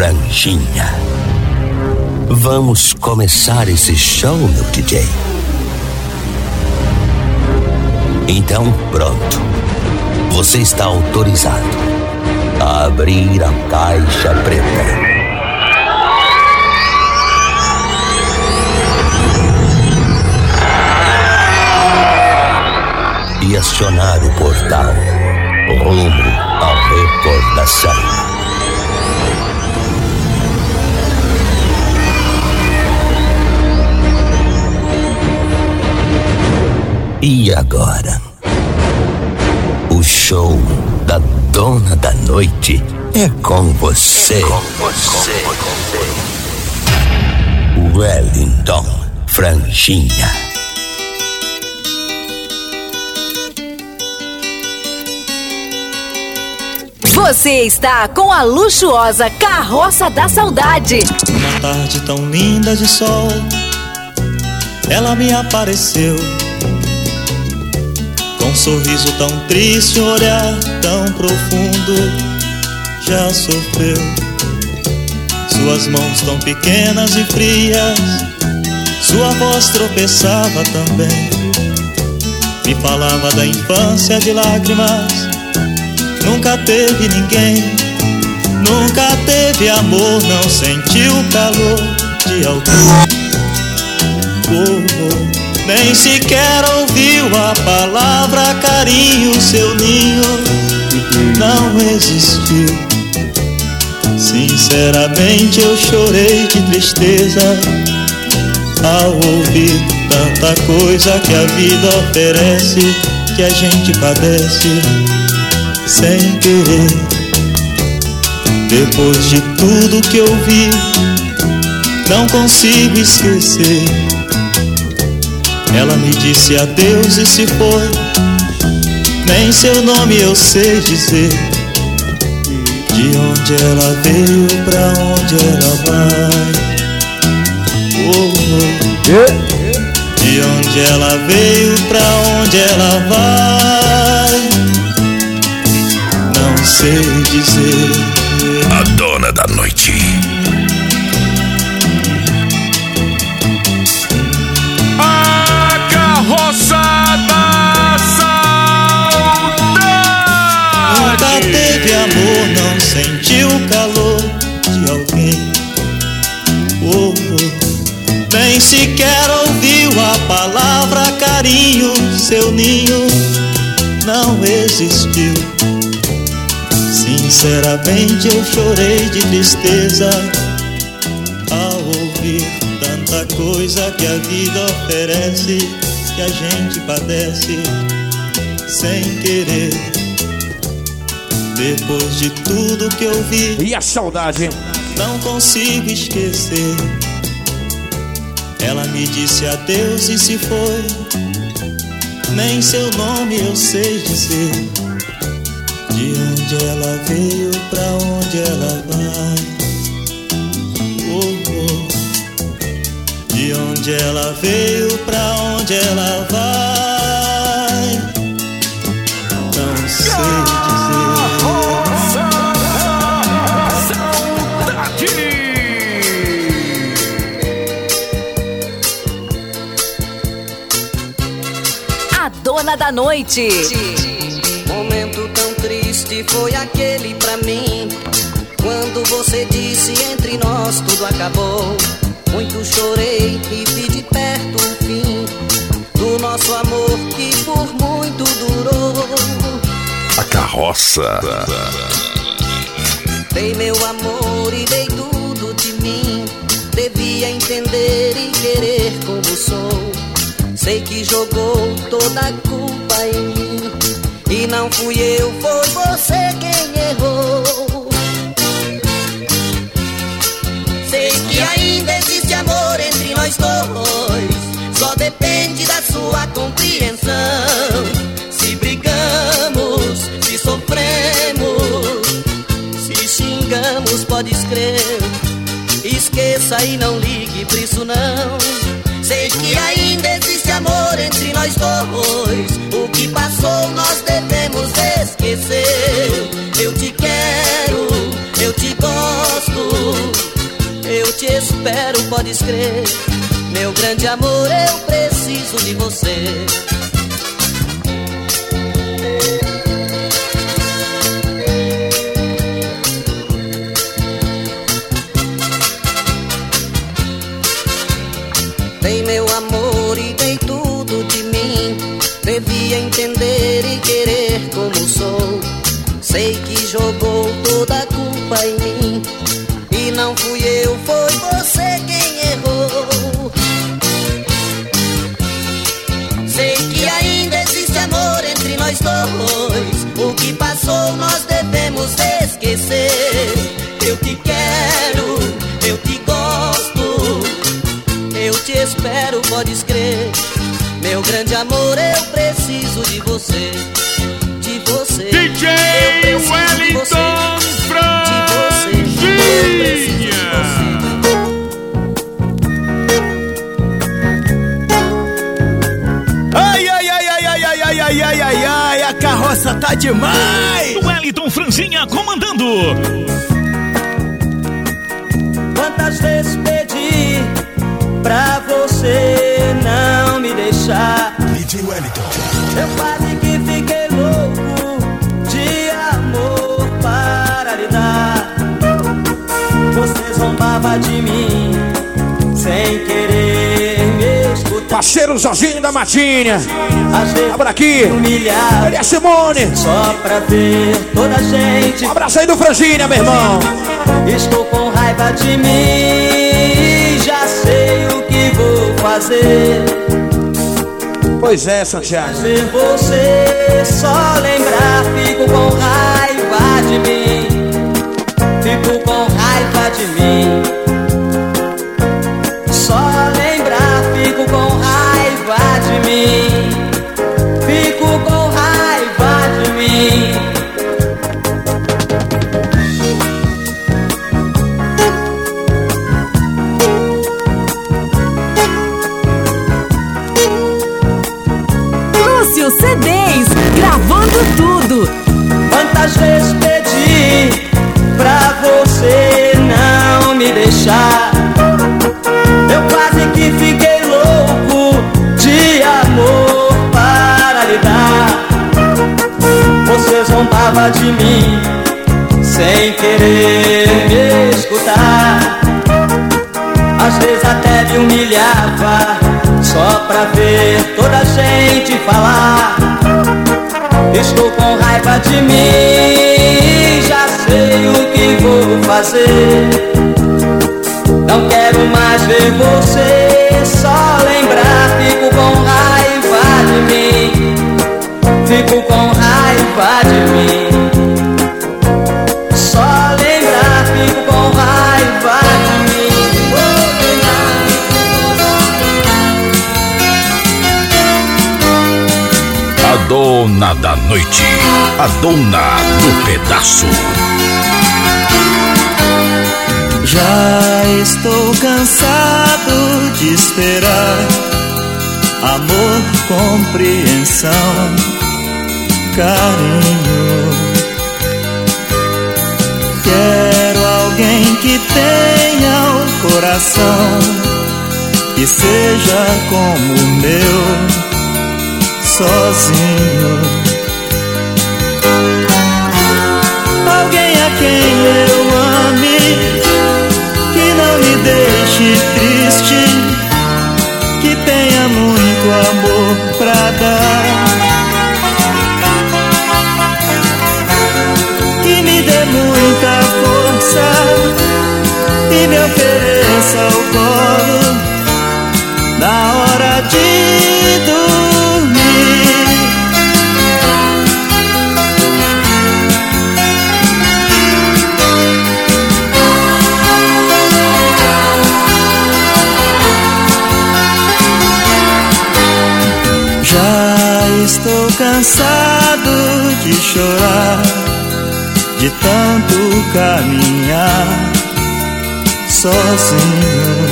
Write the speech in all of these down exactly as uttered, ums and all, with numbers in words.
Franjinha. Vamos começar esse show, meu D J? Então, pronto. Você está autorizado a abrir a caixa preta. E acionar o portal rumo à recordação. E agora? O show da Dona da Noite é com você. É com você. Wellington Franjinha. Você está com a luxuosa Carroça da Saudade. Uma tarde tão linda de sol, ela me apareceu, com um sorriso tão triste, um olhar tão profundo. Já sofreu, suas mãos tão pequenas e frias, sua voz tropeçava também, me falava da infância de lágrimas. Nunca teve ninguém, nunca teve amor, não sentiu o calor de alguém. Oh, oh, nem sequer ouviu a palavra carinho, seu ninho não existiu. Sinceramente eu chorei de tristeza ao ouvir tanta coisa que a vida oferece, que a gente padece sem querer. Depois de tudo que eu vi, não consigo esquecer. Ela me disse adeus e se foi, nem seu nome eu sei dizer. De onde ela veio, pra onde ela vai. Oh, oh. De onde ela veio, pra onde ela vai, não sei dizer. A Dona da Noite. A Carroça da Saudade. Nunca teve amor, não sentiu o calor de alguém. Oh, oh. Nem sequer ouviu a palavra carinho, seu ninho não existiu. Sinceramente eu chorei de tristeza ao ouvir tanta coisa que a vida oferece, que a gente padece sem querer. Depois de tudo que eu vi, e a saudade, não consigo esquecer. Ela me disse adeus e se foi, nem seu nome eu sei dizer. De onde ela veio, pra onde ela vai. Oh, oh. De onde ela veio, pra onde ela vai, não sei dizer. Saudade. A Dona da Noite. Momento tão triste foi aquele pra mim, quando você disse entre nós tudo acabou. Muito chorei e vi de perto o fim do nosso amor que por muito durou. A Carroça. Dei meu amor e dei tudo de mim, devia entender e querer como sou. Sei que jogou toda a culpa em mim, e não fui eu, foi você quem errou. Sei que ainda existe amor entre nós dois, só depende da sua compreensão. Se brigamos, se sofremos, se xingamos, pode crer, esqueça e não ligue pra isso não. Sei que ainda existe amor entre nós dois, o que passou nós devemos esquecer. Eu te quero, eu te gosto, espero, podes crer. Meu grande amor, eu preciso de você. Dei meu amor e dei tudo de mim. Devia entender e querer como sou. Sei que jogou toda a culpa em mim. E não fui eu, foi você quem errou. Sei que ainda existe amor entre nós dois. O que passou nós devemos esquecer. Eu te quero, eu te gosto. Eu te espero, podes crer. Meu grande amor, eu preciso de você. De você. D J Wellington Franzinha. Ai, ai, ai, ai, ai, ai, ai, ai, ai, ai, ai, a carroça tá demais. Wellington Franzinha comandando. Quantas vezes pedi pra você não me deixar? D J Wellington. Eu quase que fiquei louco de amor para lhe dar. Você zombava de mim sem querer me escutar. Parceiro Jorginho da Matinha. Às vezes Abra aqui. humilhar. Ele é Simone. Só pra ver toda a gente. Um abraço aí do Franzinha, meu irmão. Estou com raiva de mim. Já sei o que vou fazer. Pois é, Santiago. Fazer você só lembrar. Fico com raiva de mim. Fico com raiva de mim. Só lembrar. Fico com raiva de mim. Fico com raiva de mim. C Ds, gravando tudo. Quantas vezes pedi pra você não me deixar? Eu quase que fiquei louco de amor para lhe dar. Você zombava de mim sem querer me escutar. Às vezes até me humilhava só pra ver toda a gente falar. Estou com raiva de mim. Já sei o que vou fazer. Não quero mais ver você. Só lembrar. Fico com raiva de mim. Fico com raiva de mim. Só lembrar. Fico com raiva de mim. A dona da noite, a dona do pedaço. Já estou cansado de esperar amor, compreensão, carinho. Quero alguém que tenha o coração que seja como o meu. Sozinho, alguém a quem eu ame, que não me deixe triste, que tenha muito amor pra dar, que me dê muita força e me ofereça o colo na hora de dormir. Estou cansado de chorar, de tanto caminhar sozinho.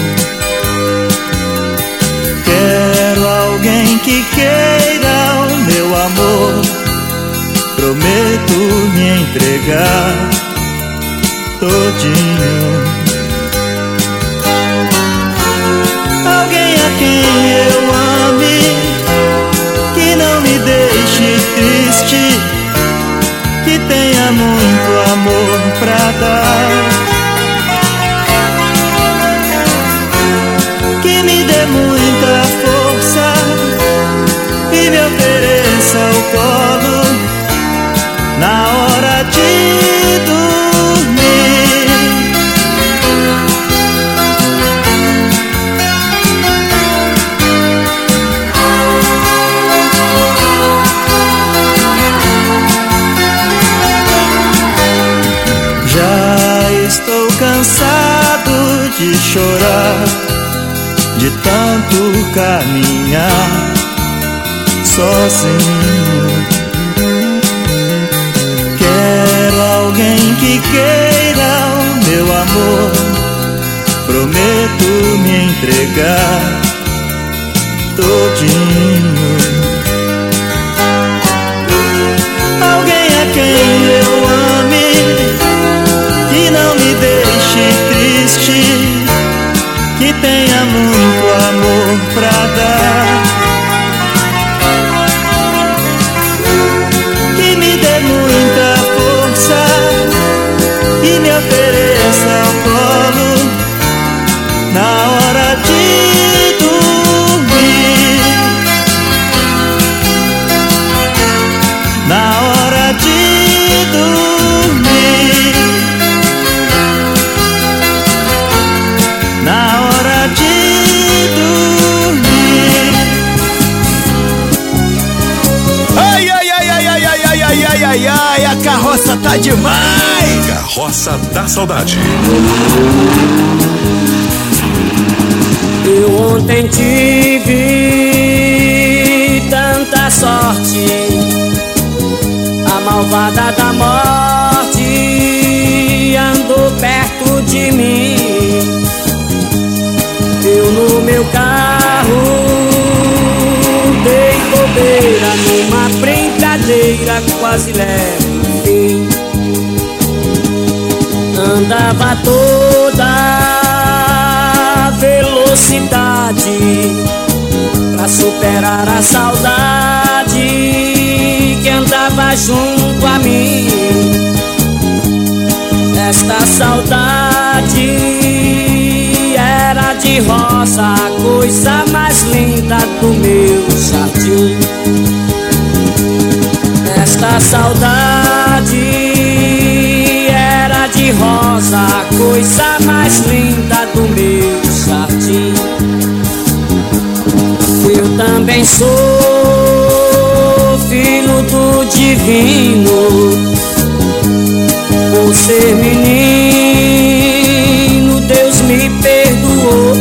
Quero alguém que queira o meu amor. Prometo me entregar todinho. muita força e me ofereça o colo na hora de dormir. Já estou cansado de chorar, de tanto caminhar sozinho. Quero alguém que queira o meu amor, prometo me entregar todinho. Alguém a quem eu ame, que não me deixe triste, que tenha muito amor pra dar, que me dê muita força e me ofereça o colo na hora de dormir. Na hora de dormir. Na hora de dormir. Ai, ai, ai, ai, ai, ai, ai, ai, ai, ai, ai, a carroça tá demais. Carroça da Saudade. Eu ontem tive tanta sorte, a malvada da morte andou perto de mim. Eu no meu carro dei bobeira numa brincadeira, quase levo o fim. Andava toda velocidade pra superar a saudade que andava junto a mim. Esta saudade era de rosa, a coisa mais linda do meu jardim. Esta saudade era de rosa, a coisa mais linda do meu jardim. Eu também sou filho do divino, por ser menino Deus me perdoou.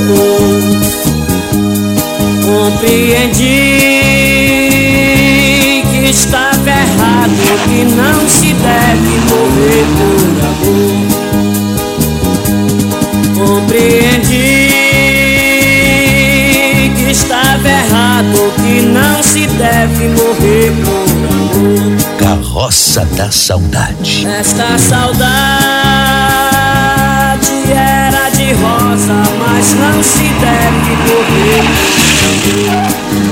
Compreendi que estava errado, que não se deve morrer por amor. Compreendi que estava errado, que não se deve morrer por amor. Carroça da Saudade. Esta saudade era de rosa, mas não se deve morrer por amor.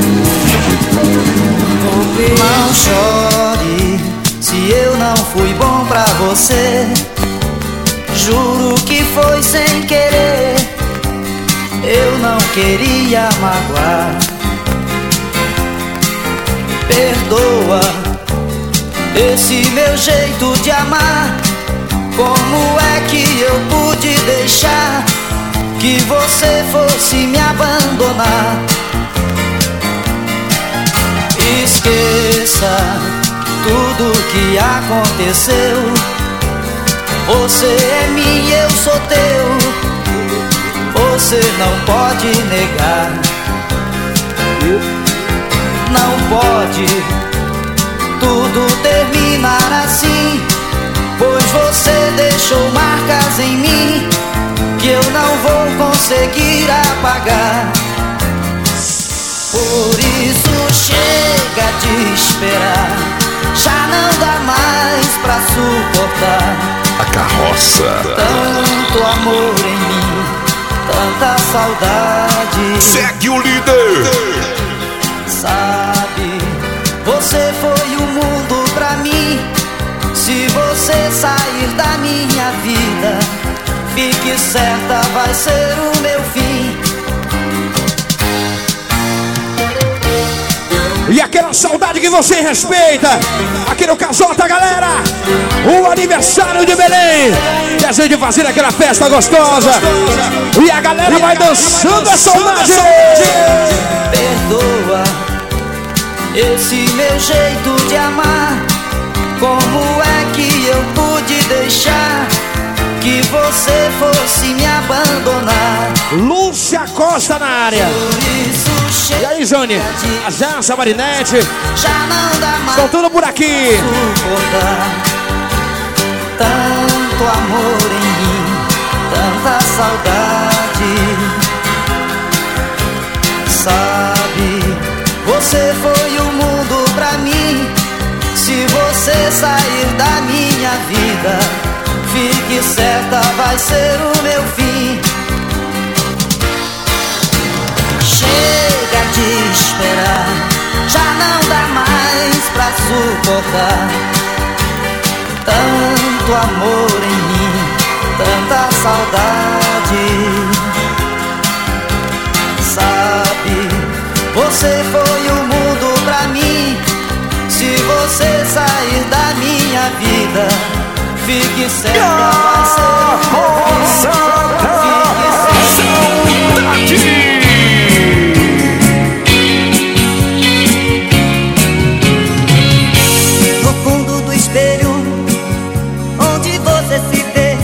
Não chore se eu não fui bom pra você. Juro que foi sem querer, eu não queria magoar. Perdoa esse meu jeito de amar. Como é que eu pude deixar que você fosse me abandonar? Esqueça tudo que aconteceu. Você é minha, eu sou teu. Você não pode negar. Não pode tudo terminar assim, pois você deixou marcas em mim que eu não vou conseguir apagar. Por isso chega de esperar, já não dá mais pra suportar. A carroça. Tanto amor em mim, tanta saudade. Segue o líder. Sabe, você foi o mundo pra mim. Se você sair da minha vida, fique certa, vai ser o meu fim. E aquela saudade que você respeita. Aqui no Casota, galera. O aniversário de Belém. Desejo de fazer aquela festa gostosa. E a galera vai dançando a saudade. Perdoa esse meu jeito de amar. Como é que eu pude deixar que você fosse me abandonar? Lúcia Costa na área. E aí, Jane? A Jança, a Marinete. Já não dá mais. Estão tudo por aqui. Suportar tanto amor em mim, tanta saudade. Sabe, você foi o mundo pra mim. Se você sair da minha vida, fique certa, vai ser o meu fim. Chega de esperar, já não dá mais pra suportar tanto amor em mim, tanta saudade. Sabe, você foi o mundo pra mim. Se você sair da minha vida, fique certa, vai ser o meu fim. No fundo do espelho, onde você se vê,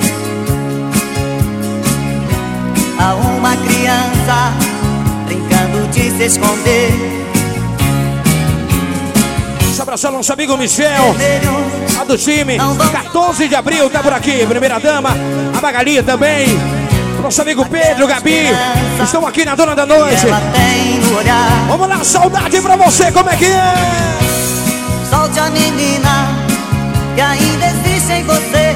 há uma criança brincando de se esconder. Abraçar nosso amigo Michel, a do time, quatorze de abril, tá por aqui, primeira dama, a Magali também, nosso amigo Pedro, Gabi, estão aqui na Dona da Noite. Vamos lá, saudade pra você, como é que é? Solte a menina que ainda existe em você.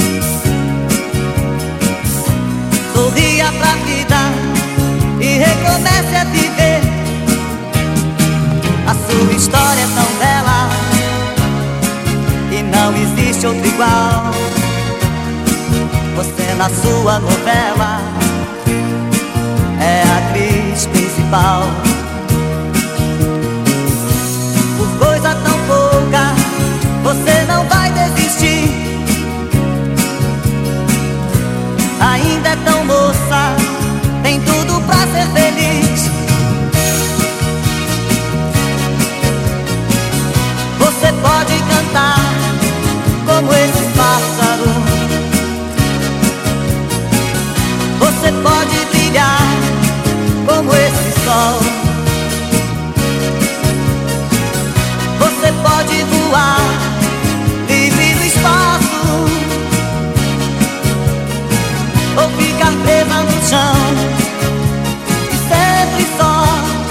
Sorria pra vida e recomece a viver. A sua história é tão bela e não existe outro igual. Você na sua novela é a atriz principal. Por coisa tão pouca você não vai desistir. Ainda é tão moça, tem tudo pra ser feliz. Você pode cantar como esse pássaro. Você pode brilhar como esse sol. Você pode voar livre no espaço, ou ficar presa no chão e sempre só.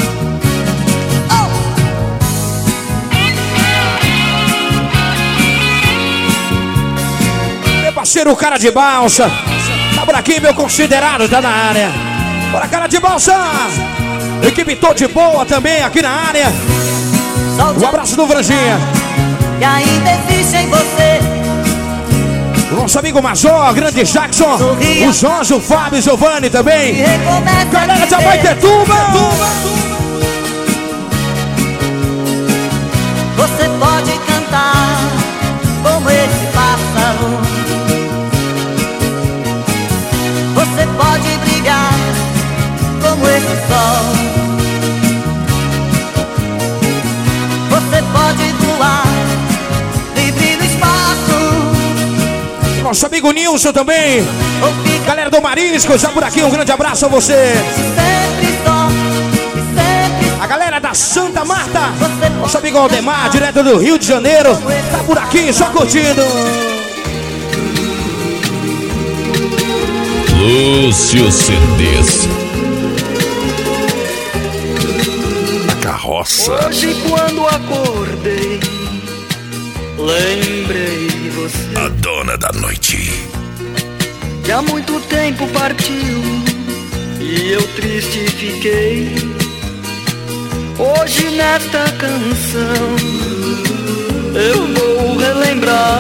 Parceiro, cara de balsa, tá por aqui, meu considerado, tá na área. Bora, cara de balsa. Equipe toda de boa também aqui na área. Um abraço do Franjinha. E ainda existe em você o nosso amigo Major, grande Jackson, o Jorge, o Fábio, o Giovanni também. Galera de Abaetetuba. Você pode cantar como esse pássaro. Você pode brilhar como esse sol. Você pode voar livre no espaço. Nosso amigo Nilson também. Galera do Marisco, já por aqui, um grande abraço a você. Sempre só, sempre. A galera da Santa Marta. Nosso amigo Aldemar, direto do Rio de Janeiro. Tá por aqui, só curtindo. Lúcio C Ds. A carroça. Hoje quando acordei, lembrei de você. A dona da noite. Que há muito tempo partiu e eu triste fiquei. Hoje nesta canção eu vou relembrar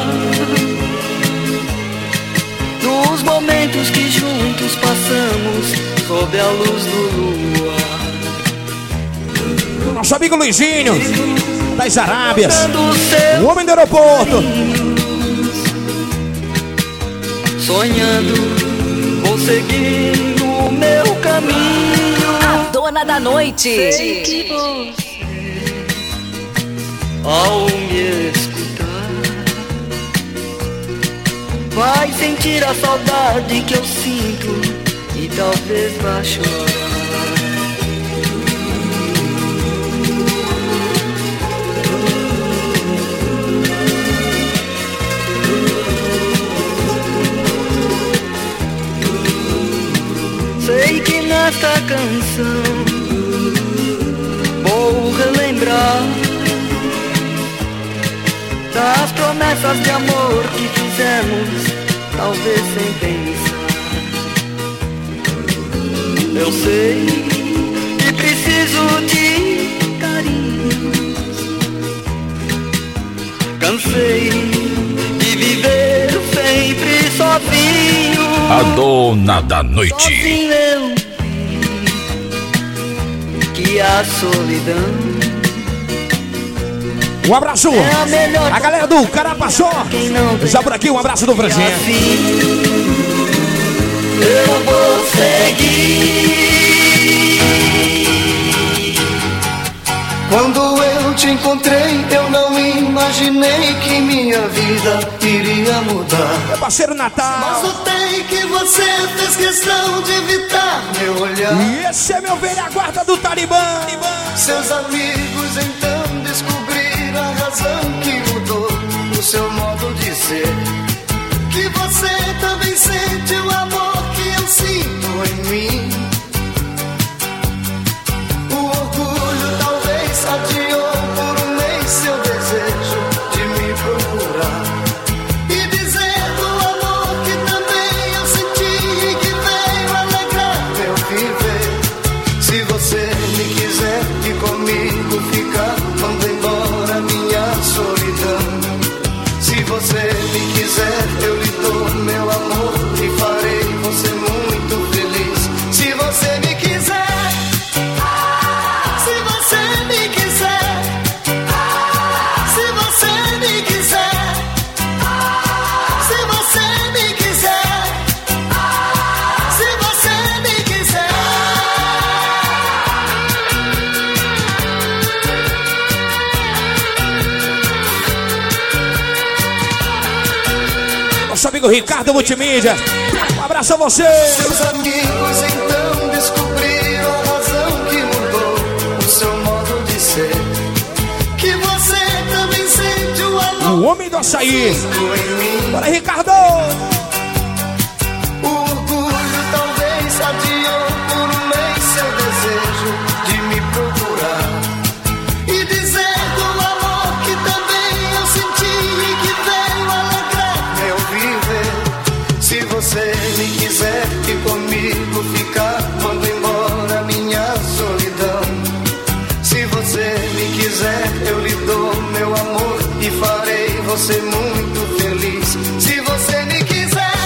dos momentos que juntos passamos sob a luz do luar. Nosso amigo Luizinho, das Arábias, o homem do aeroporto. Sonhando, vou seguir o meu caminho. A dona da noite. Sei que você, ao me escutar, vai sentir a saudade que eu sinto e talvez vá chorar. Sei que nesta canção vou relembrar das promessas de amor que fizemos, talvez sem pensar. Eu sei que preciso de carinho. Cansei de viver sempre sozinho. A dona da noite. Sozinho eu vi que a solidão. Um abraço, a galera do Carapaçó. Já por aqui, um abraço do Franzinho. Eu vou seguir. Quando eu te encontrei, eu não imaginei que minha vida iria mudar. Meu parceiro Natal. Mas notei que você fez questão de evitar meu olhar. E esse é meu velho guarda do Talibã. Seus amigos então descobriram a razão que mudou o seu modo de ser. Que você também sente o amor que eu sinto em mim. O orgulho talvez adiou por um mês seu desejo de me procurar e dizer do amor que também eu senti e que veio alegrar meu viver. Se você me quiser e comigo ficar, manda embora minha solidão. Se você me quiser, eu lhe dou meu amor e farei você muito feliz. Se você me quiser, se você me quiser, se você me quiser, se você me quiser, se você me quiser. Nosso amigo Ricardo Multimídia, um abraço a você. Seus amigos então descobriram a razão que mudou o seu modo de ser. Que você também sente o amor. O homem do açaí. Bora, Ricardo. O orgulho talvez adiou por um mês seu desejo de me procurar e dizer do amor que também eu senti e que veio alegrar meu viver. Se você me quiser e comigo ficar, manda embora minha solidão. Se você me quiser, eu lhe dou meu amor e farei você muito feliz. Se você me quiser,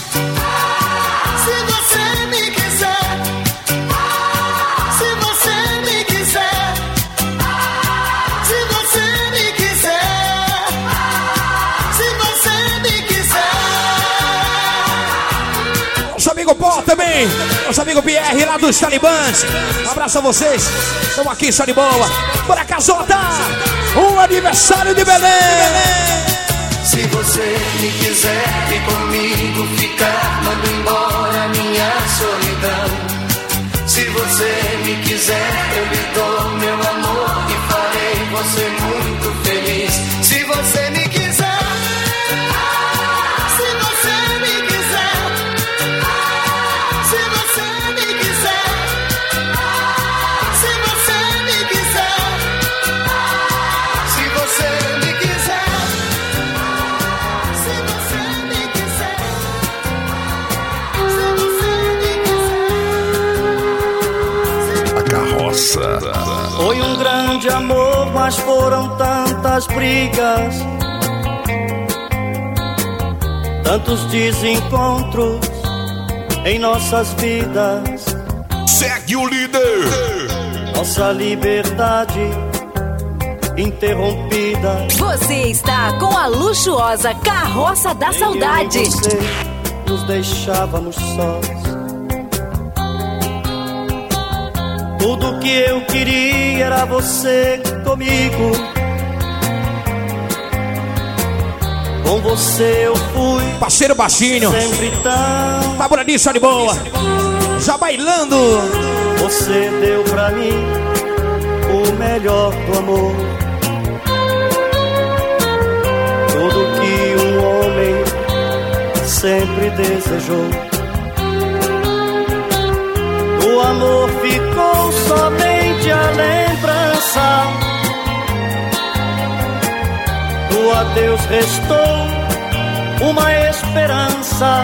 se você me quiser, se você me quiser, se você me quiser, se você me quiser. Nosso amigo Pó também. Nosso amigo Pierre lá dos Talibãs. Um abraço a vocês. Estamos aqui, só de boa. Bora, Casota. Um aniversário de Belém. Se você me quiser e comigo ficar, manda embora minha solidão. Se você me quiser, eu lhe dou meu amor e farei você muito feliz. Se você me quiser, se você me quiser, se você me quiser, se você me quiser, se você me quiser. Carroça. Foi um grande amor, mas foram tantas brigas, tantos desencontros em nossas vidas. Segue o líder. nossa liberdade interrompida. Você está com a luxuosa Carroça da Saudade. Eu e você nos deixávamos sós. Tudo que eu queria era você comigo. Com você eu fui parceiro baixinho, sempre tão tá por ali, só de boa, já bailando. Você deu pra mim o melhor do amor. Tudo que um homem sempre desejou. O amor ficou somente a lembrança. Do adeus restou uma esperança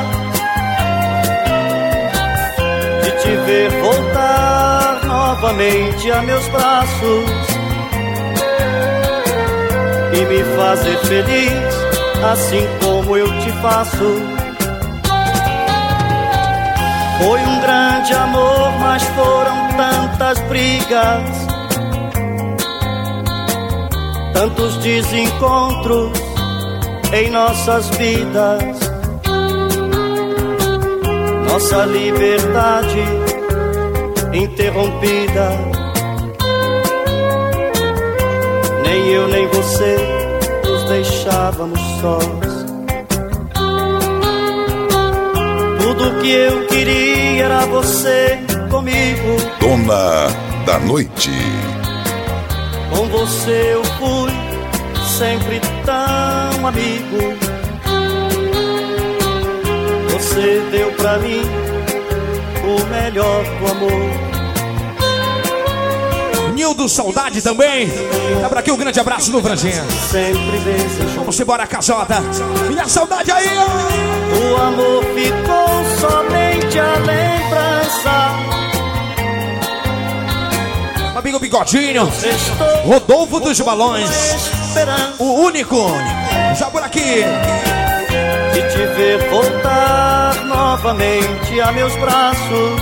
de te ver voltar novamente a meus braços e me fazer feliz, assim como eu te faço. Foi um grande amor, mas foram tantas brigas, tantos desencontros em nossas vidas. Nossa liberdade interrompida. Nem eu nem você nos deixávamos sós. Tudo que eu queria era você comigo. Dona da Noite. Com você eu fui sempre tão amigo. Você deu pra mim o melhor do amor. Nildo Saudade também. Dá pra aqui um grande abraço no Franjinha. Sempre desejou. Vamos embora, Casota. Minha saudade aí, ó. O amor ficou somente a lembrança. Amigo Bigodinho, Rodolfo dos Balões, o único, já por aqui. De te ver voltar novamente a meus braços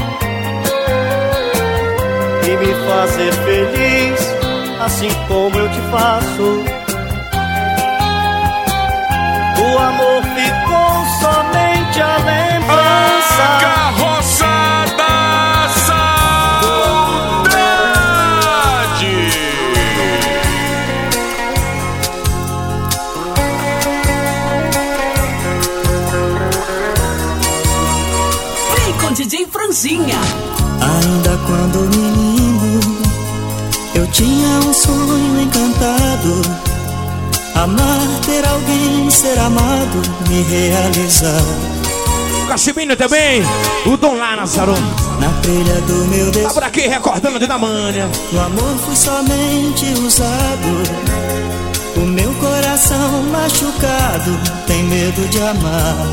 e me fazer feliz, assim como eu te faço. O amor ficou somente a lembrança. A carroça da saudade. Vem com D J Franjinha. Ainda quando menino, eu tinha um sonho encantado. Amar, ter alguém, ser amado, me realizar. O Cachimbinho também, o Dom lá, Nazarão. Na trilha do meu destino, tá por aqui recordando de Damânia. O amor foi somente usado. O meu coração machucado tem medo de amar.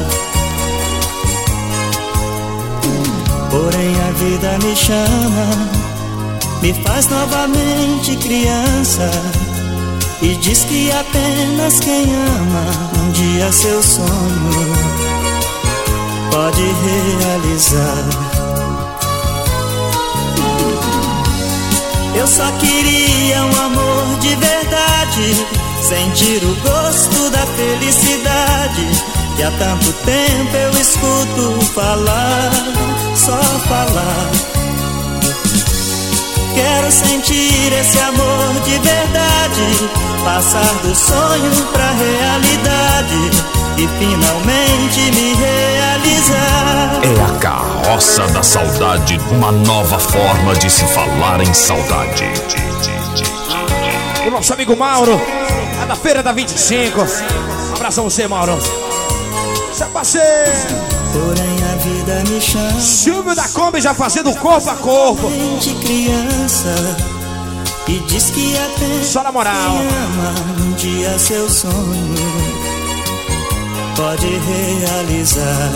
Porém a vida me chama, me faz novamente criança e diz que apenas quem ama um dia seu sonho pode realizar. Eu só queria um amor de verdade, sentir o gosto da felicidade que há tanto tempo eu escuto falar, só falar. Quero sentir esse amor de verdade, passar do sonho pra realidade e finalmente me realizar. É a carroça da saudade, uma nova forma de se falar em saudade. O nosso amigo Mauro, lá da Feira da vinte e cinco. Um abraço a você, Mauro. Você é parceiro. Porém a vida me chama, Silvio da Kombi já fazendo corpo a corpo. Criança, e diz que apenas só na moral quem ama um dia seu sonho pode realizar.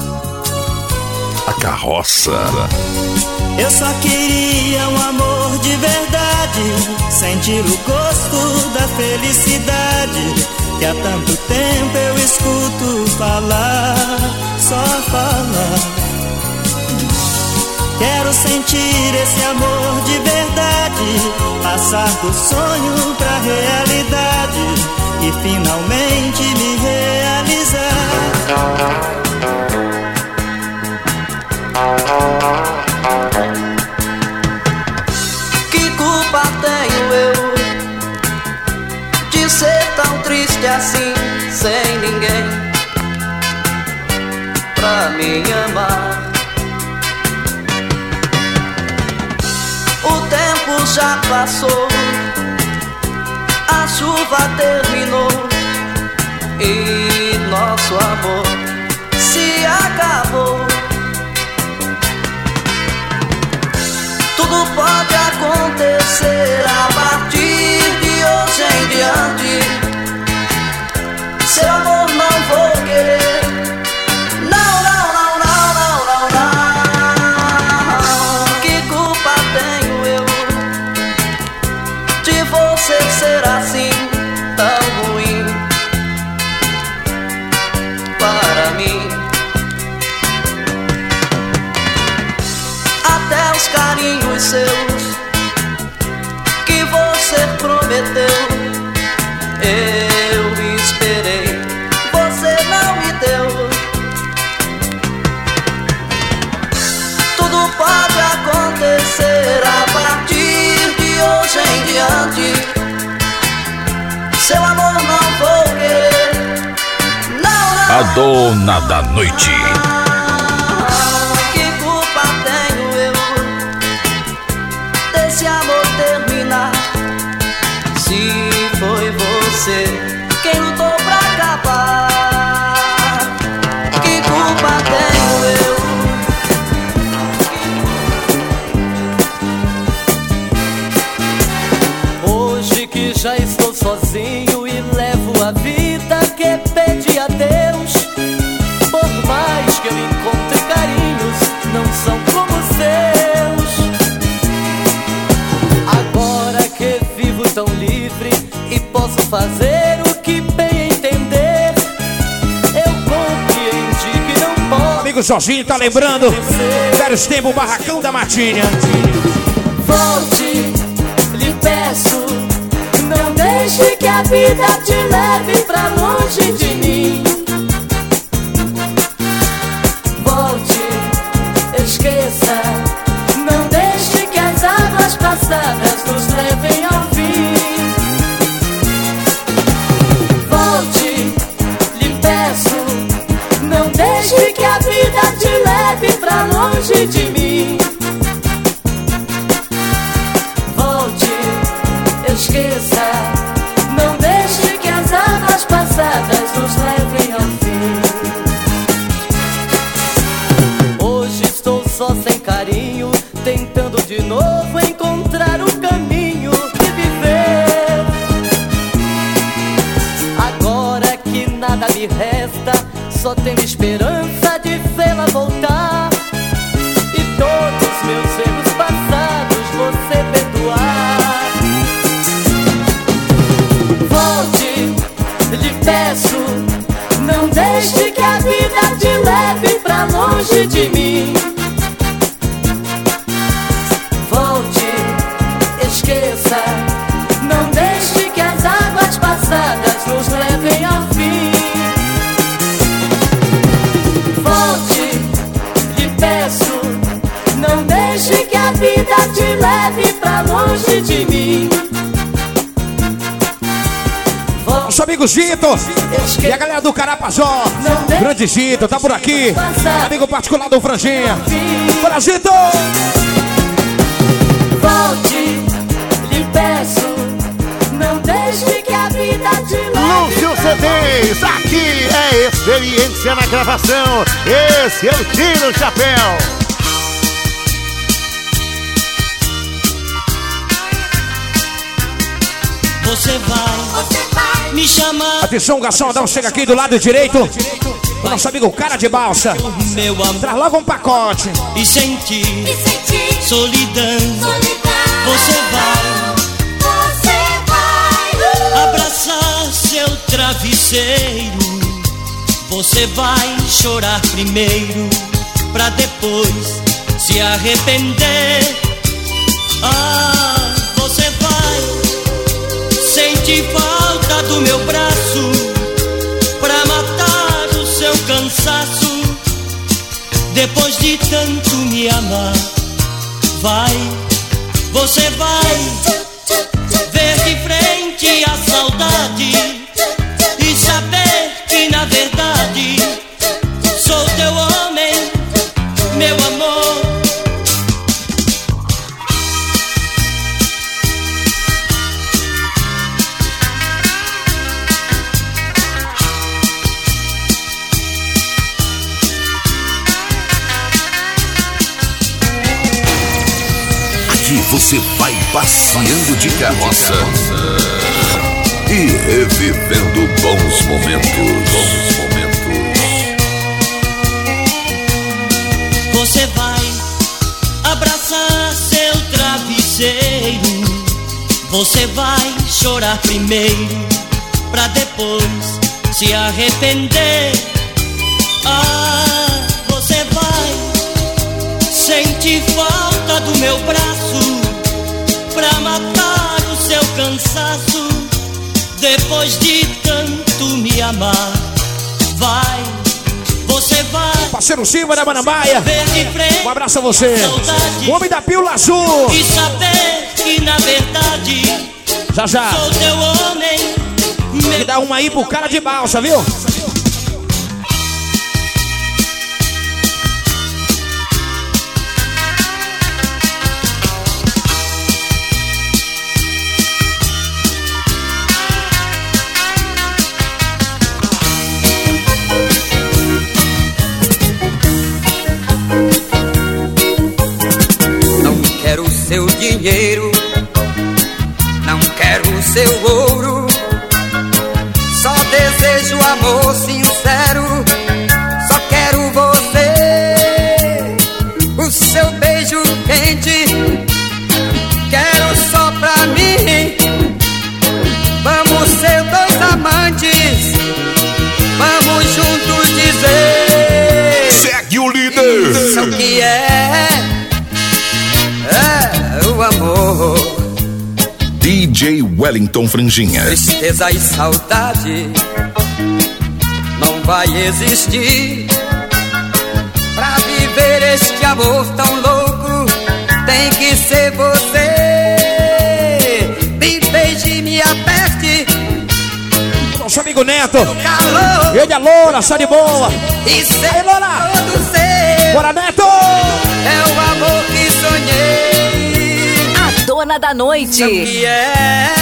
A carroça. Eu só queria um amor de verdade, sentir o gosto da felicidade que há tanto tempo eu escuto falar, só falar. Quero Quero sentir esse amor de verdade, passar do sonho pra realidade e finalmente me realizar. Que culpa tenho eu de ser tão triste assim, sem ninguém pra me amar? O tempo já passou, a chuva terminou e nosso amor se acabou. Tudo pode acontecer a partir de hoje em diante. Seu amor não vou querer. Não, não, não, não, não, não, não. Que culpa tenho eu de você ser assim, tão ruim para mim? Até os carinhos seus que você prometeu eu esperei, você não me deu. Tudo pode acontecer a partir de hoje em diante. Seu amor não vou querer. Não, não. A dona da noite. Que culpa tenho eu desse amor terminar, se foi você quem lutou pra acabar? Que culpa tenho eu? Hoje que já estou sozinho e levo a vida que pedi a Deus, por mais que eu encontre carinhos, não são como os seus. Agora que vivo tão livre e posso fazer o que bem entender, eu compreendi que não posso. Amigo Jorginho tá lembrando velhos tempos, barracão da Matinha. Volte, lhe peço, não deixe que a vida te leve pra longe de mim. Volte, esqueça, não deixe que as águas passadas nos levem ao fim. Volte, lhe peço, não deixe que a vida te leve pra longe de mim. Volte, esqueça, não deixe que as águas passadas nos levem ao fim. Hoje estou só sem carinho, tentando de novo encontrar o caminho de viver. Agora que nada me resta, só tenho esperança de vê-la voltar e todos meus erros passados você perdoar. Volte, lhe peço, não deixe que a vida te leve pra longe de mim. Volte, esqueça, não deixe que as águas passadas nos levem ao fim. Volte, lhe peço, não deixe que a vida te leve pra longe de mim. Nosso amigo Gito e a galera do Carapazó. Grande Gito, tá por aqui. Amigo particular do Franjinha. Bora, Gito! Volte, lhe peço, não deixe que a vida te leve. Lúcio C Ds, aqui é experiência na gravação. Esse é o Tira o Chapéu. Você vai, você vai me chamar. Atenção, garçom, dá um chega aqui do lado direito. O nosso amigo Cara de Balsa. Meu amor, traz logo um pacote. E sentir, e sentir solidão. solidão. Você vai, você vai uh! abraçar seu travesseiro. Você vai chorar primeiro, pra depois se arrepender. Ah, você vai sentir falta do meu braço pra matar o seu cansaço. Depois de tanto me amar, vai, você vai ver de frente a saudade e saber que na verdade sou teu homem, meu amor. Aqui você vai passeando de carroça e revivendo bons momentos. Bons momentos. Você vai abraçar seu travesseiro. Você vai chorar primeiro pra depois se arrepender. Ah, você vai sentir falta do meu braço pra matar o seu cansaço. Depois de tanto me amar, vai, você vai. Parceiro Silva da Manambaia, um abraço a você. O homem da pílula azul. E saber que na verdade já já sou teu homem. Tem que dar uma aí pro cara de balsa, viu? Seu dinheiro, não quero seu ouro, só desejo amor sincero, só quero você, o seu beijo quente, quero só pra mim. Vamos ser dois amantes, vamos juntos dizer, segue o líder. Isso o que é, é o amor. D J Wellington Franjinha. Tristeza e saudade não vai existir. Pra viver este amor tão louco, tem que ser você. Me beije, me aperte. Nosso amigo Neto, ele é Loura, só de boa. E ser aí, Loura, todo ser. Bora, Neto. É o amor que sonhei. Dona da Noite. Que é,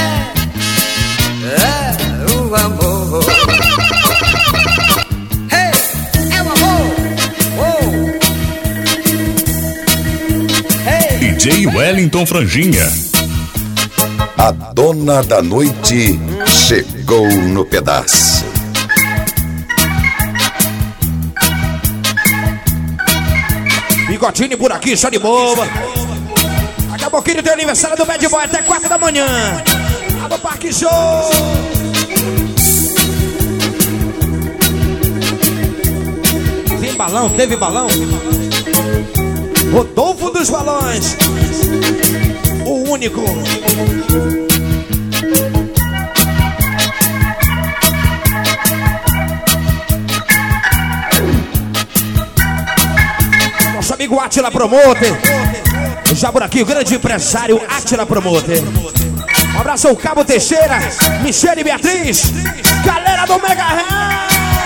é o amor. Hey, é o amor. Oh. Hey. D J Wellington Franjinha. A Dona da Noite chegou no pedaço. Bigodinho por aqui, só de boa. Daqui a pouquinho tem aniversário do Bad Boy até quatro da manhã. Lá no Parque Show. Tem balão, teve balão. Rodolfo dos Balões. O único. Nosso amigo Átila Promoter. Já por aqui, o grande empresário Átila Promoter. Um abraço ao Cabo Teixeira, Michele e Beatriz, galera do Mega Ré.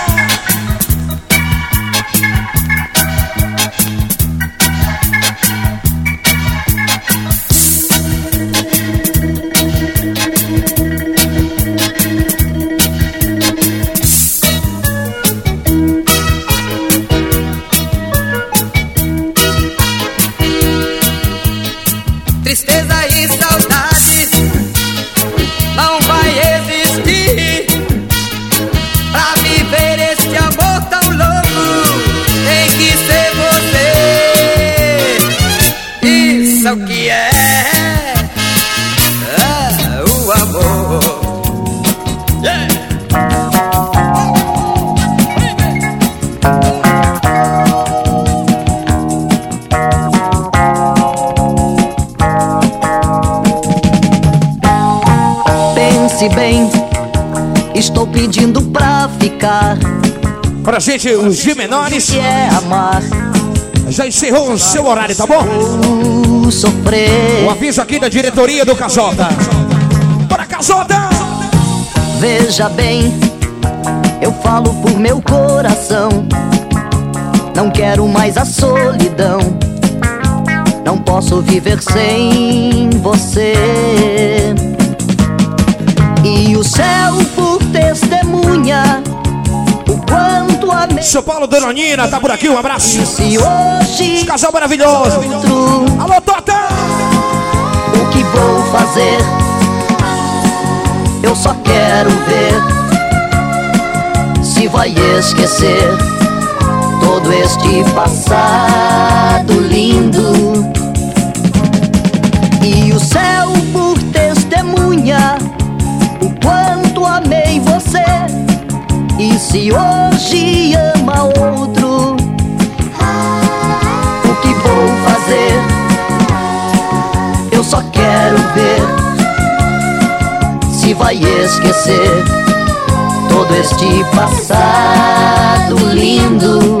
Tristeza e saudade não vai existir. Pra viver este amor tão louco, tem que ser você. Isso é o que é, é o amor. Yeah. Pense bem, estou pedindo pra ficar. Pra gente, os G menores. Que é amar. Já encerrou o seu horário, tá bom? Vou sofrer. O aviso aqui da diretoria do Casota. Bora, Casota! Veja bem, eu falo por meu coração. Não quero mais a solidão. Não posso viver sem você. E o céu por testemunha o quanto amei. São Paulo, Dona Nina, tá por aqui, um abraço. E se hoje esse casal maravilhoso. Outro, alô, Tota! O que vou fazer? Eu só quero ver se vai esquecer todo este passado lindo. E o céu por testemunha o quanto amei você. E se hoje ama outro, o que vou fazer? Eu só quero ver se vai esquecer todo este passado lindo.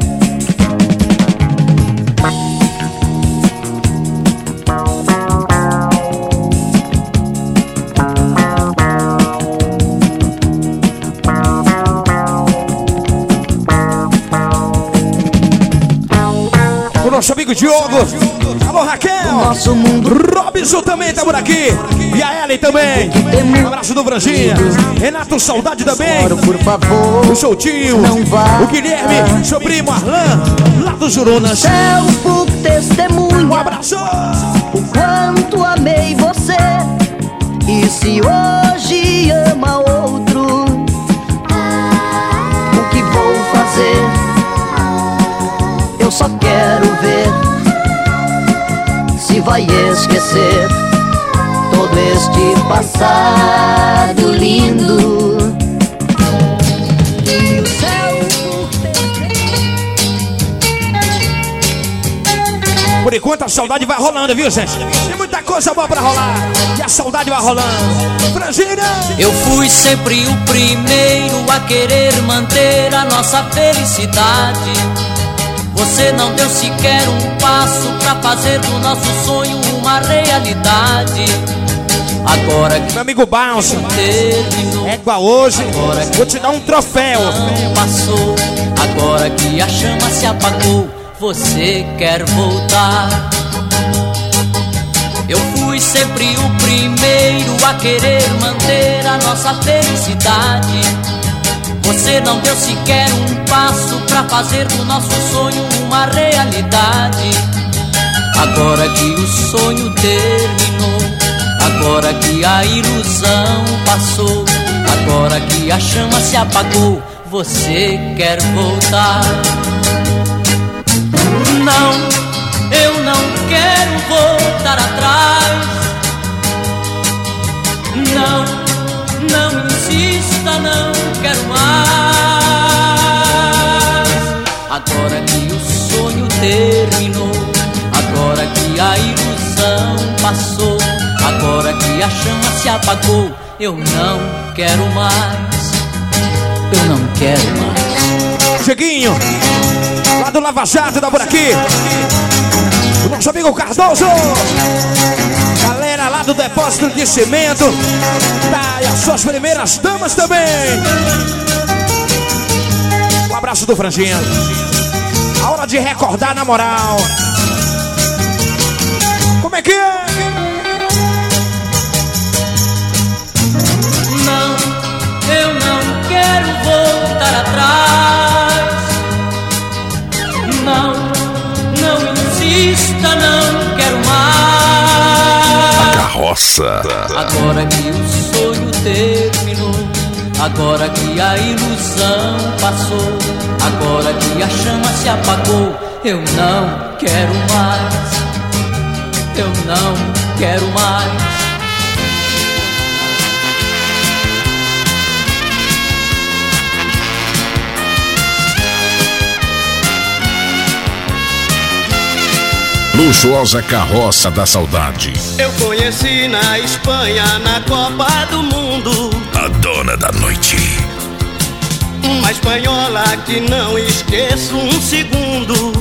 Nosso amigo Diogo, alô Raquel, nosso mundo. Robson também tá por aqui, e a Ellen também, um abraço do Franjinha, Renato Saudade também, por favor, o seu tio, o Guilherme, seu primo Arlan, lá do Jurunas. Céu por testemunha, um abraço. O quanto amei você, e se hoje ama outro, o que vou fazer? Eu só quero ver se vai esquecer todo este passado lindo. E o céu por enquanto a saudade vai rolando, viu, gente? Tem muita coisa boa pra rolar e a saudade vai rolando. Franjinha! Eu fui sempre o primeiro a querer manter a nossa felicidade. Você não deu sequer um passo pra fazer do nosso sonho uma realidade. Agora que meu amigo Bounce terminou, é igual hoje, agora vou te dar um troféu. Não passou, agora que a chama se apagou, você quer voltar. Eu fui sempre o primeiro a querer manter a nossa felicidade. Você não deu sequer um passo pra fazer do nosso sonho uma realidade. Agora que o sonho terminou, agora que a ilusão passou, agora que a chama se apagou, você quer voltar. Não, eu não quero voltar atrás. Não, não insista, não quero mais. Agora que o sonho terminou, agora que a ilusão passou, agora que a chama se apagou, eu não quero mais. Eu não quero mais. Cheguinho, lá do Lava Jato, da por aqui. O nosso amigo Cardoso. Galera lá do depósito de cimento. Tá, e as suas primeiras damas também. Um abraço do Franjinha. A hora de recordar na moral. Como é que é? Não, eu não quero voltar atrás. Não, não insista, não quero mais. A carroça. Agora que o sonho terminou, agora que a ilusão passou, agora que a chama se apagou, eu não quero mais. Eu não quero mais. Luxuosa Carroça da Saudade. Eu conheci na Espanha, na Copa do Mundo, a dona da noite. Uma espanhola que não esqueço um segundo.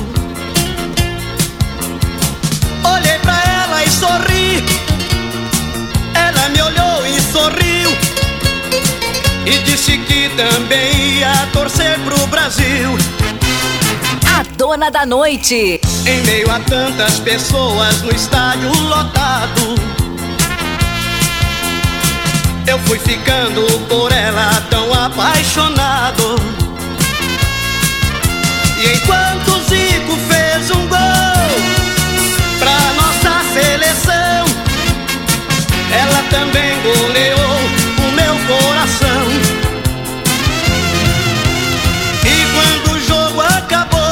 Olhei pra ela e sorri. Ela me olhou e sorriu. E disse que também ia torcer pro Brasil. A dona da noite. Em meio a tantas pessoas no estádio lotado, eu fui ficando por ela tão apaixonado. E enquanto o Zico fez um gol pra nossa seleção, ela também goleou o meu coração. E quando o jogo acabou,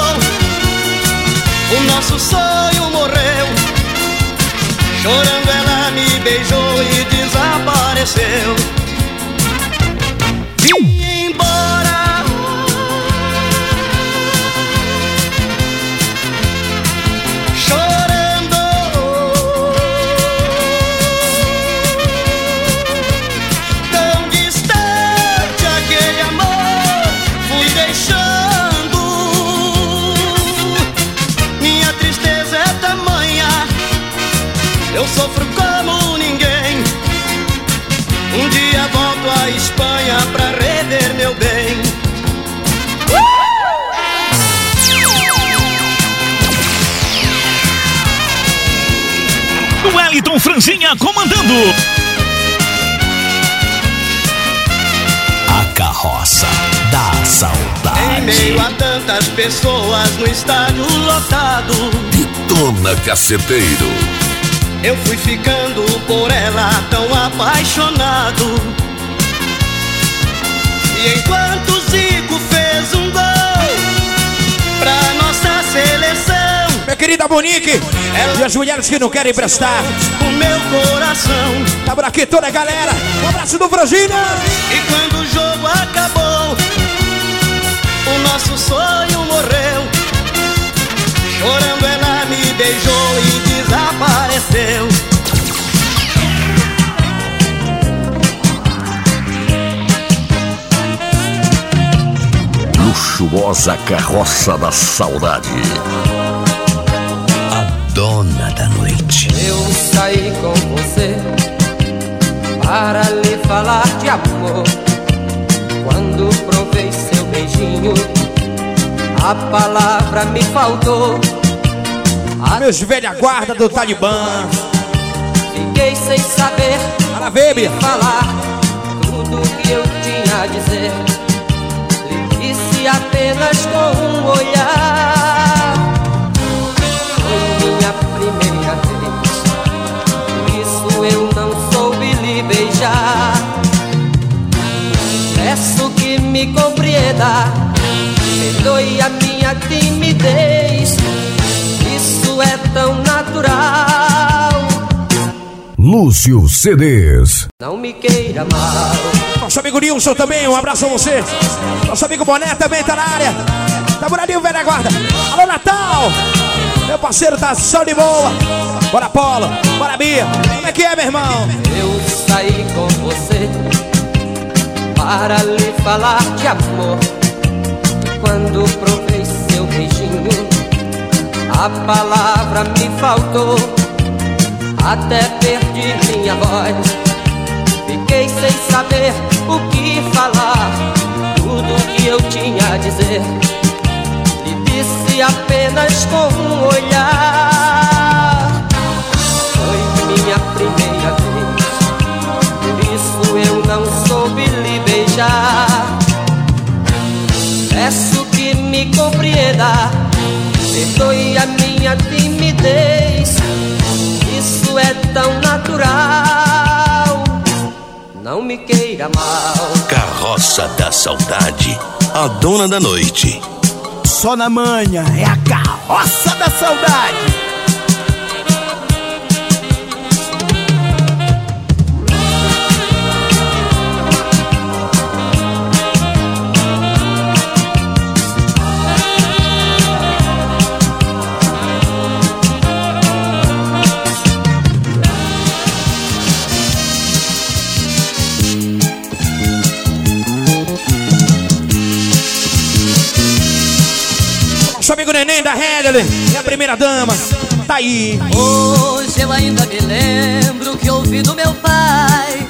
o nosso sonho morreu. Chorando ela me beijou e desapareceu. Vim embora, chorando. Tão distante aquele amor fui deixando. Minha tristeza é tamanha, eu sofro como ninguém. Um dia volto à Espanha pra rever meu bem. Wellington Franjinha comandando a Carroça da Saudade. Em meio a tantas pessoas no estádio lotado, Dona Caceteiro. eu fui ficando por ela tão apaixonado. E enquanto o Zico fez um gol pra nossa seleção, minha querida Monique, ela... e as mulheres que não querem emprestar o meu coração. Tá por aqui toda a galera. Um abraço do Franjinha. E quando o jogo acabou, o nosso sonho morreu. Chorando ela me beijou e desapareceu. Luxuosa Carroça da Saudade. A dona da noite. Eu saí com você para lhe falar de amor. Quando provei seu beijinho, a palavra me faltou. A meus velha guarda do Talibã. Fiquei sem saber o que falar. Tudo que eu tinha a dizer lhe disse apenas com um olhar. Foi minha primeira vez, por isso eu não soube lhe beijar. Peço que me compreenda, perdoe a minha timidez. Isso é tão natural. Lúcio C Ds. Não me queira mal. Nosso amigo Nilson também, um abraço a você. Nosso amigo Boné também tá na área. Tá por ali o velha guarda. Alô, Natal. Meu parceiro tá só de boa. Bora, Polo. Bora, Bia. Como é que é, meu irmão? Eu saí com você para lhe falar de amor. Quando provei seu beijinho, a palavra me faltou. Até perdi minha voz. Fiquei sem saber o que falar. Tudo que eu tinha a dizer lhe disse apenas com um olhar. Foi minha primeira vez, por isso eu não soube lhe beijar. Peço que me compreenda, perdoe a minha timidez. Isso é tão natural. Não me queira mal. Carroça da Saudade, a dona da noite. Só na manhã é a Carroça da Saudade. neném da Hedley e a primeira dama. Tá aí. Hoje eu ainda me lembro que ouvi do meu pai: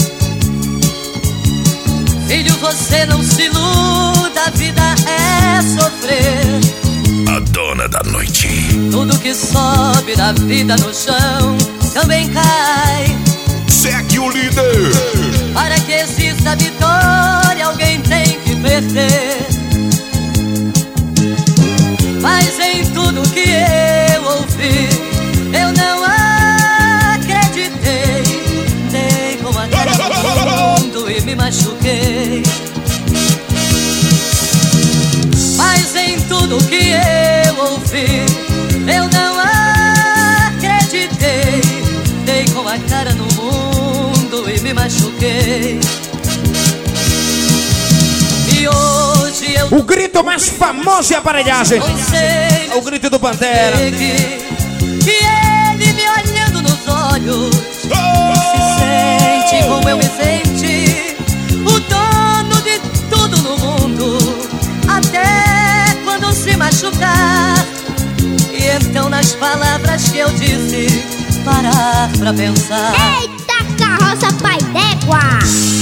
filho, você não se iluda, a vida é sofrer. A dona da noite. Tudo que sobe na vida no chão também cai. Segue o líder. Para que exista vitória, alguém tem que perder. Mas em tudo que eu ouvi, eu não acreditei. Dei com a cara no mundo e me machuquei. Mas em tudo que eu ouvi, eu não acreditei. Dei com a cara no mundo e me machuquei. E hoje eu... O grito mais famoso e aparelhagem é o grito do Pantera. Que ele me olhando nos olhos se sente como eu me senti, o dono de tudo no mundo, até quando se machucar. E então nas palavras que eu disse, parar pra pensar. Eita, carroça pai d'égua!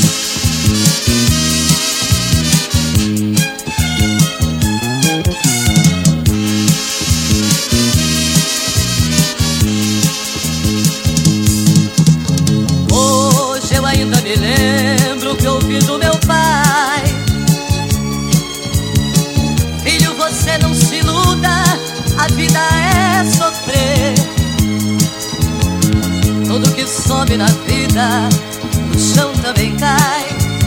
Hoje eu ainda me lembro que ouvi do meu pai: filho, você não se iluda, a vida é sofrer. Tudo que sobe na vida, no chão também cai.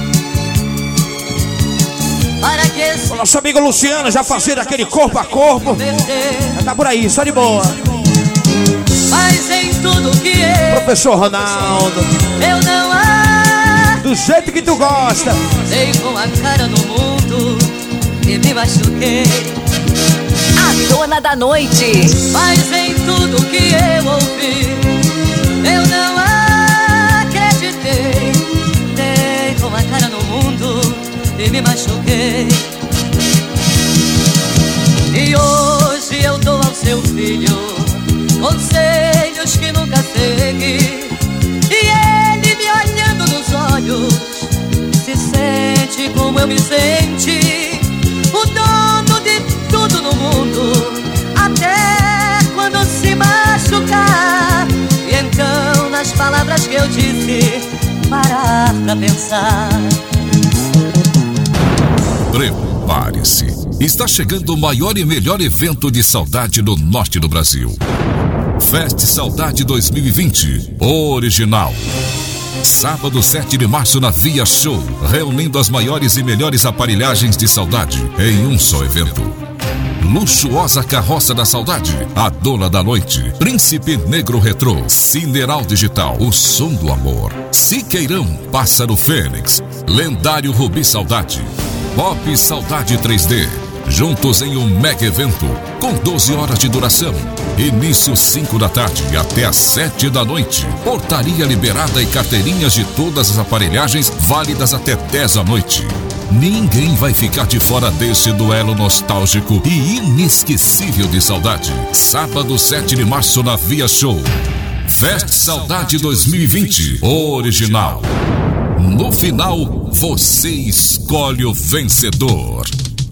Para que esse... O nosso amigo Luciano já fazendo aquele corpo a corpo. Já tá por aí, só de boa. Mas em tudo que eu... Professor Ronaldo, eu não há... do jeito que tu gosta. Dei com a cara no mundo e me machuquei. A dona da noite. Mas em tudo que eu ouvi, eu não acreditei. Dei com a cara no mundo e me machuquei. E hoje eu dou ao seu filho conselhos que nunca segui. E ele me olhando nos olhos se sente como eu me senti, o dono de tudo no mundo, até quando se machucar. E então nas palavras que eu disse, parar pra pensar. Prepare-se. Está chegando o maior e melhor evento de saudade no norte do Brasil. Fest Saudade dois mil e vinte, original. Sábado sete de março na Via Show, reunindo as maiores e melhores aparelhagens de saudade em um só evento. Luxuosa Carroça da Saudade, A Dona da Noite, Príncipe Negro Retrô, Cineral Digital, O Som do Amor, Siqueirão, Pássaro Fênix, Lendário Rubi Saudade, Pop Saudade três D, juntos em um mega evento com doze horas de duração. Início cinco da tarde até às sete da noite. Portaria liberada e carteirinhas de todas as aparelhagens válidas até dez da noite. Ninguém vai ficar de fora desse duelo nostálgico e inesquecível de saudade. Sábado sete de março na Via Show. Fest Saudade dois mil e vinte, original. No final, você escolhe o vencedor.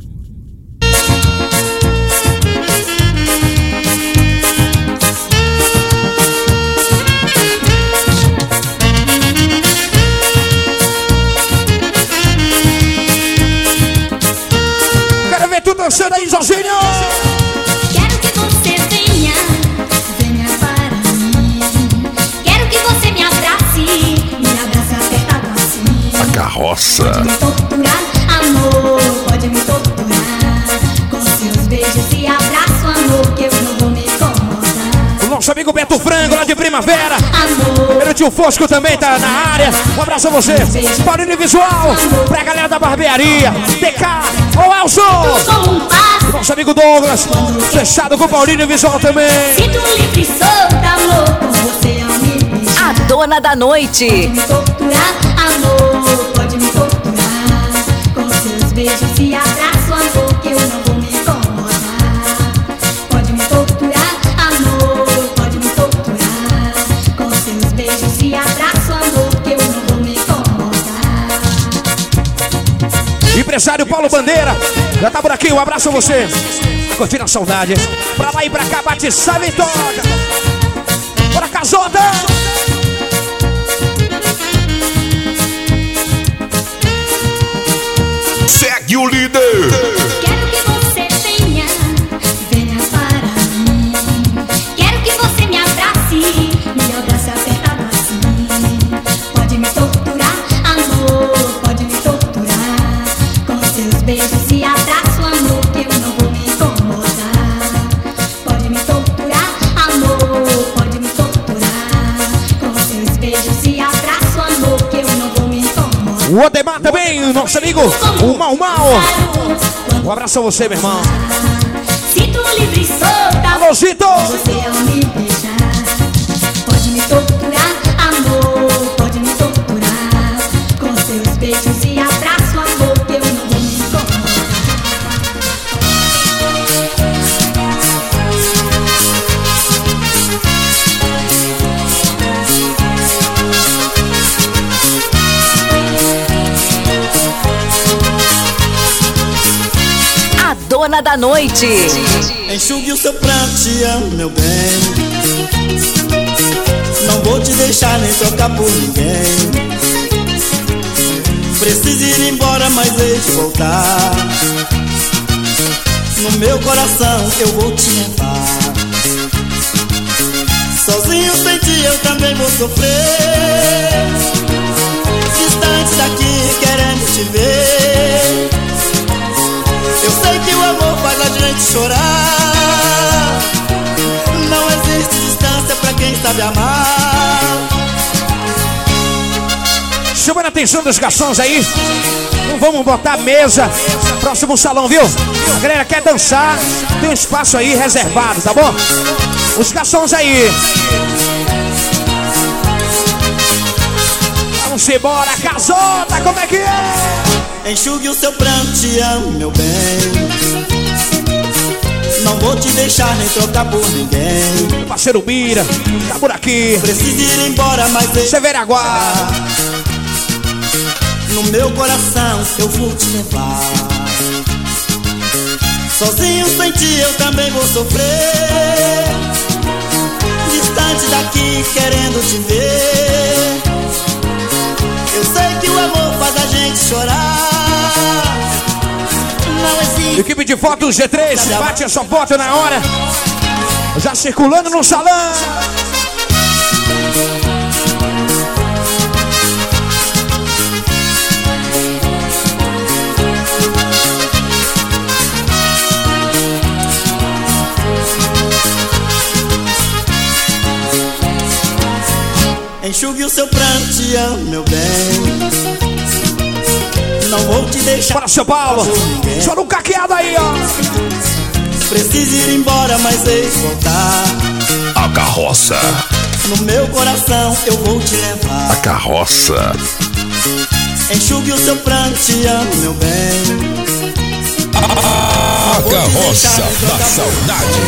Quero ver tu dançando aí, Jorginho! Quero que você venha, venha para mim. Quero que você me abrace, me abrace apertado assim. A carroça. Pode me torturar, amor, pode me torturar. Com seus beijos e abraço, amor, que eu não vou me incomodar. O nosso amigo Beto Frango, lá de Primavera. Amor. Meu tio Fosco também tá na área. Um abraço a você. Paulinho Visual, pra galera da barbearia. T K, ô Elson. Nosso amigo Douglas, fechado com o Paulinho Visual também. Sinto livre e solta, amor, com você ao me beijar. A dona da noite. Pode me torturar, amor, pode me torturar. Com seus beijos e abraço, amor, que eu não vou me incomodar. empresário Paulo Bandeira. Já tá por aqui, um abraço a você. Curtindo a saudade. Pra lá e pra cá, bate, sabe e toca. Bora, Casota! Segue o líder. Quero que você venha, venha para mim. Quero que você me abrace, me abrace apertado assim. Pode me torturar, amor, pode me torturar. Com seus beijos e abraço, amor, que eu não vou me incomodar. Pode me torturar, amor, pode me torturar. Com seus beijos e abraço, amor, que eu não vou me incomodar. O Odemar também, nosso amigo, o Mal Mal. Um abraço a você, meu irmão. Sinto livre e solta. Alô, Zito! Você ao me beijar. Pode me torturar, amor, pode me torturar. Com seus beijos e abraço, amor, que eu não vou me incomodar. Dona da Noite. Enxugue o seu pranto, te amo, meu bem. Não vou te deixar nem trocar por ninguém. Preciso ir embora, mas hei de voltar. No meu coração eu vou te levar. Sozinho sem ti eu também vou sofrer. Distante daqui querendo te ver. Eu sei que o amor faz a gente chorar. Não existe distância pra quem sabe amar. Chamando a atenção dos garçons aí. Não vamos botar mesa. Próximo salão, viu? A galera quer dançar. Tem um espaço aí reservado, tá bom? Os garçons aí. Vamos embora, Casota, como é que é? Enxugue o seu pranto, te amo, meu bem. Não vou te deixar nem trocar por ninguém. Meu parceiro Bira, tá por aqui. Preciso ir embora, mas Severaguá. No meu coração eu vou te levar. Sozinho sem ti eu também vou sofrer. Distante daqui querendo te ver. Eu sei que o amor faz a gente chorar. Não existe. Equipe de fotos G três, bate a sua foto na hora. Já circulando no salão. Enxugue o seu pranto, te amo, meu bem. Não vou te deixar. Bora, seu Paulo. Só no caqueado aí, ó. Preciso ir embora, mas hei de voltar. A carroça. No meu coração eu vou te levar. A carroça. Enxugue o seu pranto, te amo, meu bem. A carroça da saudade.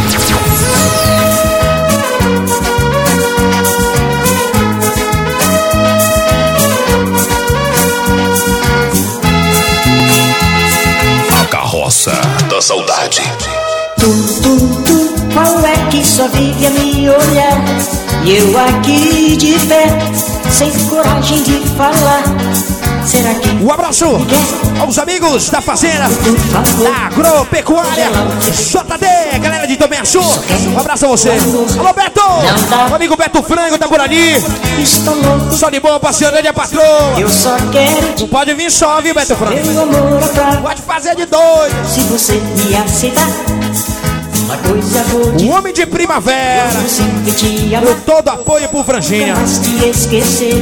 Carroça da saudade. Tu, tu, tu, qual é que só vive a me olhar? E eu aqui de pé, sem coragem de falar. Será que... Um abraço aos amigos da fazenda, da agropecuária J D, galera de Tomé Açu. Um abraço a você. Alô, Beto! O amigo Beto Frango tá por ali. Só de boa, passeando de patroa. Eu só quero... Não pode vir só, viu, Beto Frango? Pode fazer de doido. Se você me aceitar, uma coisa vou te... O homem de primavera. Com todo apoio pro Franjinha. Mas te esquecer.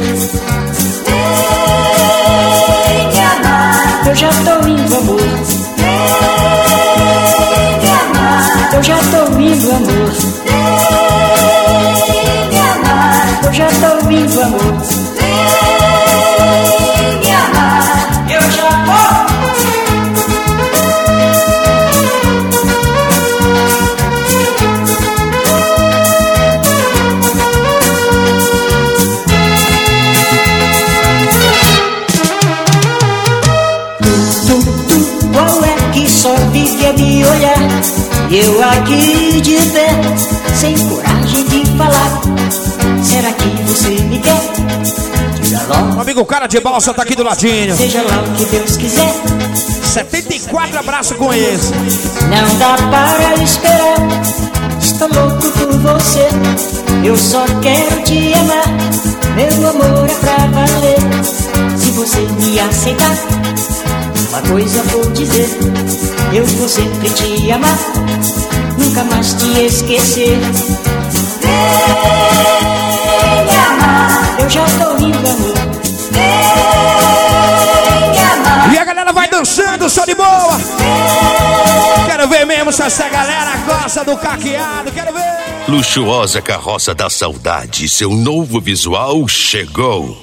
Eu já tô indo, amor. Eu já tô indo, amor. Eu já tô indo, amor. Eu já vou. sem coragem de falar. Será que você me quer? Diga logo. Meu amigo cara de balsa tá aqui do ladinho. Seja lá o que Deus quiser. setenta e quatro abraços com esse. Não dá para esperar. Estou louco por você. Eu só quero te amar. Meu amor é pra valer. Se você me aceitar, uma coisa vou dizer. Eu vou sempre te amar, nunca mais te esquecer. Vem me amar. Eu já tô indo, amor. Vem me amar. E a galera vai dançando, só de boa. Quero ver mesmo se essa galera gosta do caqueado. Quero ver. Luxuosa Carroça da Saudade, seu novo visual chegou.